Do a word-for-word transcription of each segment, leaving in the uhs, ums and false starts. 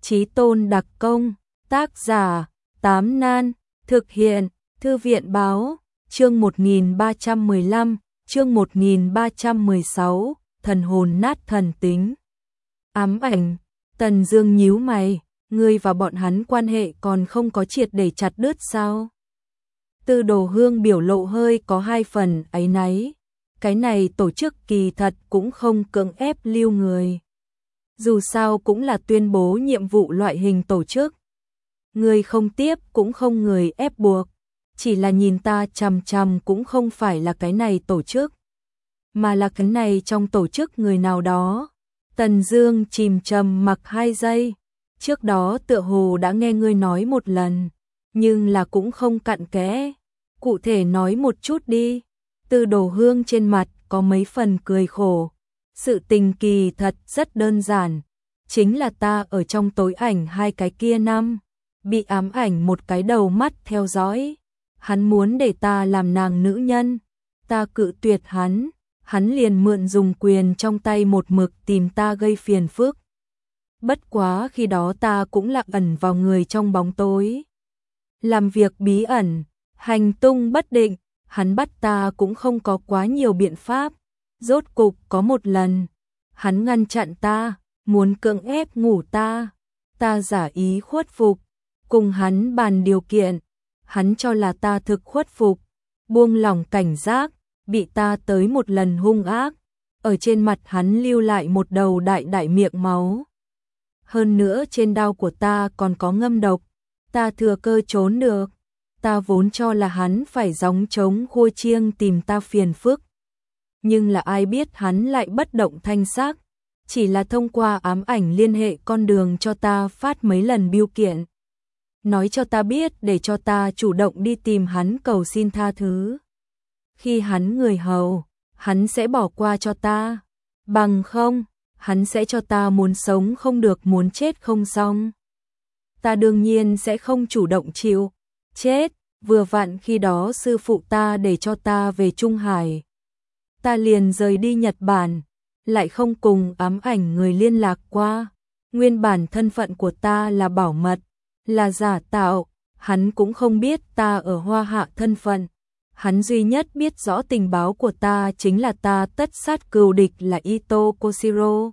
Chí Tôn đặc công, tác giả, Tám Nan, thực hiện, Thư viện báo, chương một nghìn ba trăm mười lăm, chương một nghìn ba trăm mười sáu, thần hồn nát thần tính. Ám ảnh, Tần Dương nhíu mày, ngươi và bọn hắn quan hệ còn không có triệt để chặt đứt sao? Tư Đồ Hương biểu lộ hơi có hai phần áy náy. Cái này tổ chức kỳ thật cũng không cưỡng ép lưu người. Dù sao cũng là tuyên bố nhiệm vụ loại hình tổ chức. Người không tiếp cũng không người ép buộc. Chỉ là nhìn ta chằm chằm cũng không phải là cái này tổ chức. Mà là cái này trong tổ chức người nào đó. Tần Dương chìm trầm mặc hai giây. Trước đó tựa hồ đã nghe ngươi nói một lần. Nhưng là cũng không cặn kẽ. Cụ thể nói một chút đi. Tư Đồ Hương trên mặt có mấy phần cười khổ. Sự tình kỳ thật rất đơn giản. Chính là ta ở trong tối ảnh hai cái kia năm. Bị ám ảnh một cái đầu mắt theo dõi. Hắn muốn để ta làm nàng nữ nhân. Ta cự tuyệt hắn. Hắn liền mượn dùng quyền trong tay một mực tìm ta gây phiền phức. Bất quá khi đó ta cũng lạc ẩn vào người trong bóng tối. Làm việc bí ẩn, hành tung bất định. Hắn bắt ta cũng không có quá nhiều biện pháp. Rốt cục có một lần, hắn ngăn chặn ta, muốn cưỡng ép ngủ ta. Ta giả ý khuất phục, cùng hắn bàn điều kiện. Hắn cho là ta thực khuất phục, buông lỏng cảnh giác, bị ta tới một lần hung ác. Ở trên mặt hắn lưu lại một đầu đại đại miệng máu. Hơn nữa trên đao của ta còn có ngâm độc. Ta thừa cơ trốn được. Ta vốn cho là hắn phải gióng trống khua chiêng tìm ta phiền phức. Nhưng là ai biết hắn lại bất động thanh sắc. Chỉ là thông qua ám ảnh liên hệ con đường cho ta phát mấy lần bưu kiện. Nói cho ta biết để cho ta chủ động đi tìm hắn cầu xin tha thứ. Khi hắn người hầu, hắn sẽ bỏ qua cho ta. Bằng không, hắn sẽ cho ta muốn sống không được muốn chết không xong. Ta đương nhiên sẽ không chủ động chịu chết, vừa vặn khi đó sư phụ ta để cho ta về Trung Hải. Ta liền rời đi Nhật Bản, lại không cùng ám ảnh người liên lạc qua. Nguyên bản thân phận của ta là bảo mật, là giả tạo, hắn cũng không biết ta ở Hoa Hạ thân phận. Hắn duy nhất biết rõ tình báo của ta chính là ta tất sát cừu địch là Ito Koshiro.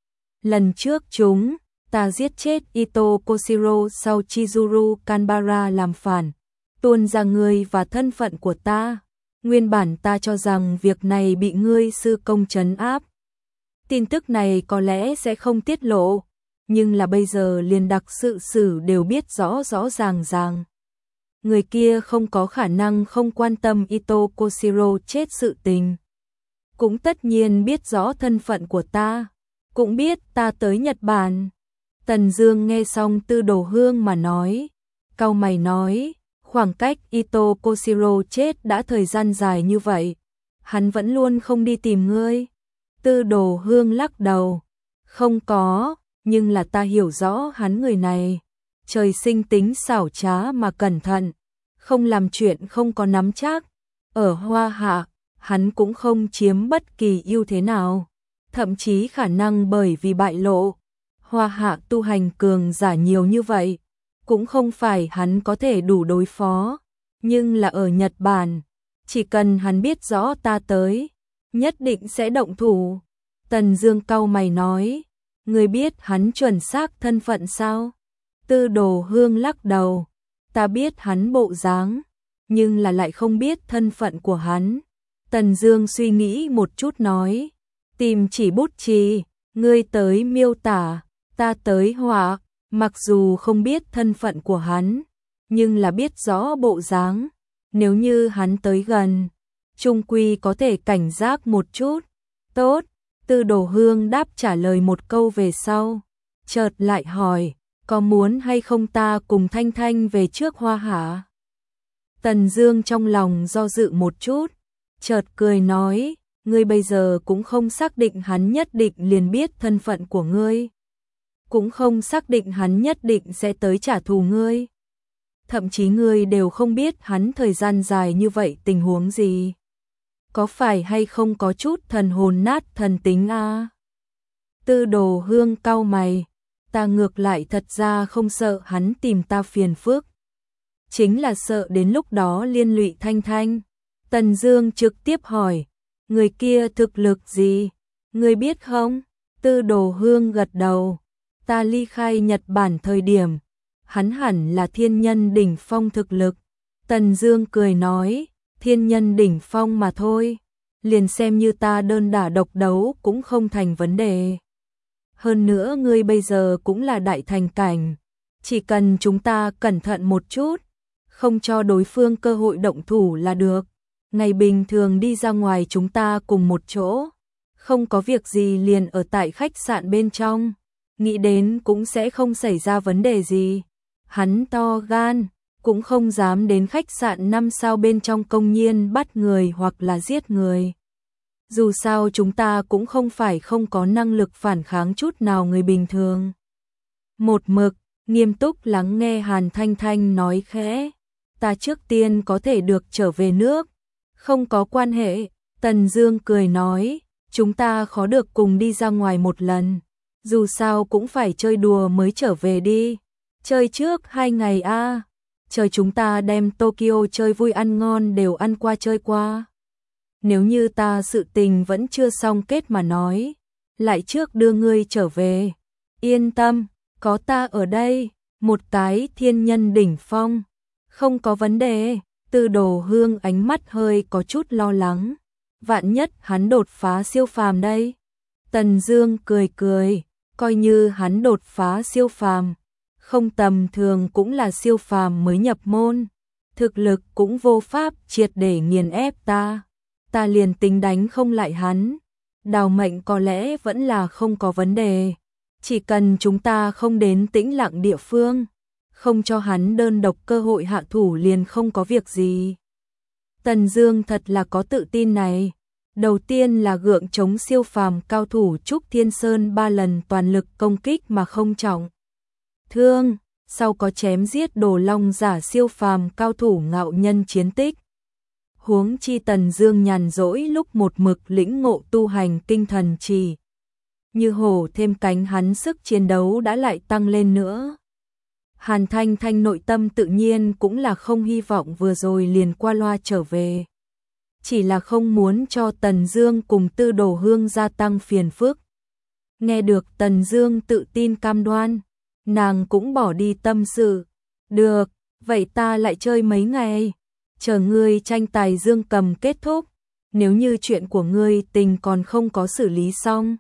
Lần trước chúng, ta giết chết Ito Koshiro sau Chizuru Kanbara làm phản. Tuôn ra ngươi và thân phận của ta. Nguyên bản ta cho rằng việc này bị ngươi sư công trấn áp. Tin tức này có lẽ sẽ không tiết lộ, nhưng là bây giờ liền đặc sự sử đều biết rõ rõ ràng ràng. Người kia không có khả năng không quan tâm Ito Koshiro chết sự tình. Cũng tất nhiên biết rõ thân phận của ta, cũng biết ta tới Nhật Bản. Tần Dương nghe xong Tư Đồ Hương mà nói, cau mày nói, khoảng cách Ito Koshiro chết đã thời gian dài như vậy, hắn vẫn luôn không đi tìm ngươi. Tư Đồ Hương lắc đầu, không có, nhưng là ta hiểu rõ hắn người này, trời sinh tính xảo trá mà cẩn thận, không làm chuyện không có nắm chắc. Ở Hoa Hạ, hắn cũng không chiếm bất kỳ ưu thế nào, thậm chí khả năng bởi vì bại lộ. Hoa Hạ tu hành cường giả nhiều như vậy, cũng không phải hắn có thể đủ đối phó, nhưng là ở Nhật Bản, chỉ cần hắn biết rõ ta tới, nhất định sẽ động thủ. Tần Dương cau mày nói, ngươi biết hắn chuẩn xác thân phận sao? Tư Đồ Hương lắc đầu, ta biết hắn bộ dáng, nhưng là lại không biết thân phận của hắn. Tần Dương suy nghĩ một chút nói, tìm chỉ bút chì, ngươi tới miêu tả, ta tới họa. Mặc dù không biết thân phận của hắn, nhưng là biết rõ bộ dáng. Nếu như hắn tới gần, chung quy có thể cảnh giác một chút. Tốt, Tư Đồ Hương đáp trả lời một câu về sau. Chợt lại hỏi, có muốn hay không ta cùng Thanh Thanh về trước Hoa Hạ? Tần Dương trong lòng do dự một chút, chợt cười nói, ngươi bây giờ cũng không xác định hắn nhất định liền biết thân phận của ngươi. Cũng không xác định hắn nhất định sẽ tới trả thù ngươi. Thậm chí ngươi đều không biết hắn thời gian dài như vậy tình huống gì. Có phải hay không có chút thần hồn nát thần tính a? À? Tư Đồ Hương cau mày, ta ngược lại thật ra không sợ hắn tìm ta phiền phức. Chính là sợ đến lúc đó liên lụy Thanh Thanh. Tần Dương trực tiếp hỏi, người kia thực lực gì? Ngươi biết không? Tư Đồ Hương gật đầu, ta ly khai Nhật Bản thời điểm, hắn hẳn là thiên nhân đỉnh phong thực lực. Tần Dương cười nói, thiên nhân đỉnh phong mà thôi, liền xem như ta đơn đả độc đấu cũng không thành vấn đề. Hơn nữa ngươi bây giờ cũng là đại thành cảnh, chỉ cần chúng ta cẩn thận một chút, không cho đối phương cơ hội động thủ là được. Ngày bình thường đi ra ngoài chúng ta cùng một chỗ, không có việc gì liền ở tại khách sạn bên trong, nghĩ đến cũng sẽ không xảy ra vấn đề gì. Hắn to gan, cũng không dám đến khách sạn năm sao bên trong công nhiên bắt người hoặc là giết người. Dù sao chúng ta cũng không phải không có năng lực phản kháng chút nào người bình thường. Một mực, nghiêm túc lắng nghe Hàn Thanh Thanh nói khẽ, ta trước tiên có thể được trở về nước. Không có quan hệ, Tần Dương cười nói, chúng ta khó được cùng đi ra ngoài một lần, dù sao cũng phải chơi đùa mới trở về đi. Chơi trước hai ngày a, à. Chờ chúng ta đem Tokyo chơi vui ăn ngon đều ăn qua chơi qua. Nếu như ta sự tình vẫn chưa xong kết mà nói, lại trước đưa ngươi trở về. Yên tâm, có ta ở đây, một cái thiên nhân đỉnh phong, không có vấn đề. Tư Đồ Hương ánh mắt hơi có chút lo lắng, vạn nhất hắn đột phá siêu phàm đây. Tần Dương cười cười, coi như hắn đột phá siêu phàm, không tầm thường cũng là siêu phàm mới nhập môn, thực lực cũng vô pháp triệt để nghiền ép ta, ta liền tính đánh không lại hắn, đào mệnh có lẽ vẫn là không có vấn đề, chỉ cần chúng ta không đến tĩnh lặng địa phương, không cho hắn đơn độc cơ hội hạ thủ liền không có việc gì. Tần Dương thật là có tự tin này. Đầu tiên là gượng chống siêu phàm cao thủ Trúc Thiên Sơn ba lần toàn lực công kích mà không trọng thương, sau có chém giết Đồ Long giả siêu phàm cao thủ Ngạo Nhân chiến tích. Huống chi Tần Dương nhàn rỗi lúc một mực lĩnh ngộ tu hành kinh thần trì, như hổ thêm cánh, hắn sức chiến đấu đã lại tăng lên nữa. Hàn Thanh Thanh nội tâm tự nhiên cũng là không hy vọng vừa rồi liền qua loa trở về, chỉ là không muốn cho Tần Dương cùng Tư Đồ Hương gia tăng phiền phức. Nghe được Tần Dương tự tin cam đoan, nàng cũng bỏ đi tâm sự. Được, vậy ta lại chơi mấy ngày, chờ ngươi tranh tài dương cầm kết thúc, nếu như chuyện của ngươi tình còn không có xử lý xong,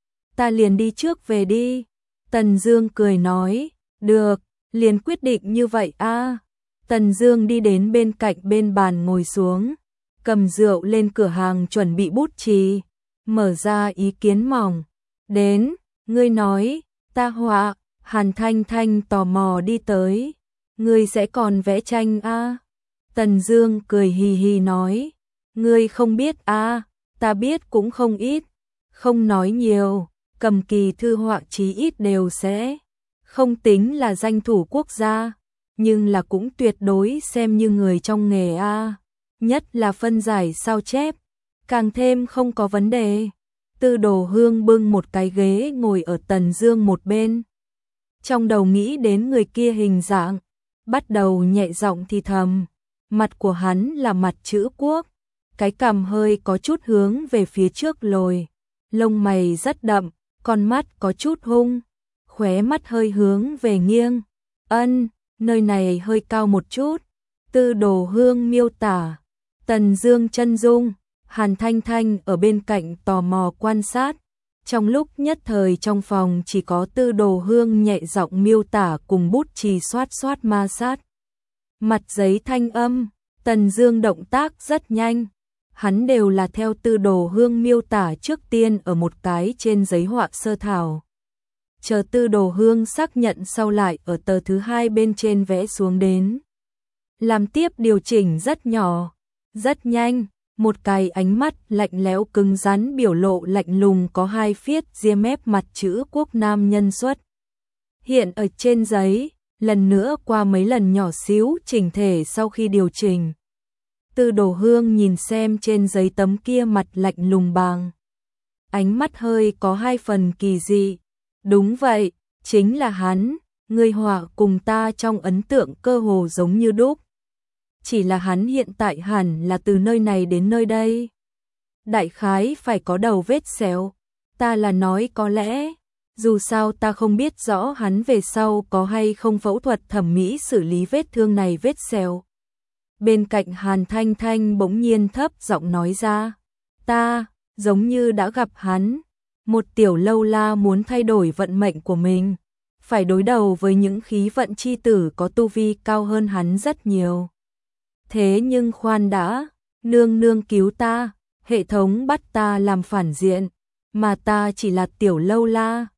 ta liền đi trước về đi. Tần Dương cười nói, được, liền quyết định như vậy a. À. Tần Dương đi đến bên cạnh bên bàn ngồi xuống, cầm rượu lên cửa hàng chuẩn bị bút chì, mở ra ý kiến mỏng. Đến, ngươi nói, ta họa. Hàn Thanh Thanh tò mò đi tới, ngươi sẽ còn vẽ tranh a? À? Tần Dương cười hì hì nói, ngươi không biết a, à? Ta biết cũng không ít, không nói nhiều, cầm kỳ thư họa chí ít đều sẽ, không tính là danh thủ quốc gia, nhưng là cũng tuyệt đối xem như người trong nghề a, à? Nhất là phân giải sao chép, càng thêm không có vấn đề. Tư Đồ Hương bưng một cái ghế ngồi ở Tần Dương một bên, trong đầu nghĩ đến người kia hình dạng, bắt đầu nhẹ giọng thì thầm, mặt của hắn là mặt chữ quốc, cái cằm hơi có chút hướng về phía trước lồi, lông mày rất đậm, con mắt có chút hung, khóe mắt hơi hướng về nghiêng. Ân, nơi này hơi cao một chút. Tư Đồ Hương miêu tả. Tần Dương chân dung, Hàn Thanh Thanh ở bên cạnh tò mò quan sát. Trong lúc nhất thời trong phòng chỉ có Tư Đồ Hương nhẹ giọng miêu tả cùng bút chì xoát xoát ma sát. Mặt giấy thanh âm, Tần Dương động tác rất nhanh. Hắn đều là theo Tư Đồ Hương miêu tả trước tiên ở một cái trên giấy họa sơ thảo. Chờ Tư Đồ Hương xác nhận sau lại ở tờ thứ hai bên trên vẽ xuống đến. Làm tiếp điều chỉnh rất nhỏ, rất nhanh. Một cái ánh mắt lạnh lẽo cứng rắn biểu lộ lạnh lùng có hai phiết ria mép mặt chữ quốc nam nhân xuất hiện ở trên giấy, lần nữa qua mấy lần nhỏ xíu chỉnh thể sau khi điều chỉnh. Tư Đồ Hương nhìn xem trên giấy tấm kia mặt lạnh lùng bàng, ánh mắt hơi có hai phần kỳ dị. Đúng vậy, Chính là hắn, người họa cùng ta trong ấn tượng cơ hồ giống như đúc. Chỉ là hắn hiện tại hẳn là từ nơi này đến nơi đây. Đại khái phải có đầu vết sẹo. Ta là nói có lẽ, dù sao ta không biết rõ hắn về sau có hay không phẫu thuật thẩm mỹ xử lý vết thương này vết sẹo. Bên cạnh Hàn Thanh Thanh bỗng nhiên thấp giọng nói ra, ta, giống như đã gặp hắn. Một tiểu lâu la muốn thay đổi vận mệnh của mình, phải đối đầu với những khí vận chi tử có tu vi cao hơn hắn rất nhiều. Thế nhưng khoan đã, nương nương cứu ta, hệ thống bắt ta làm phản diện, mà ta chỉ là tiểu lâu la.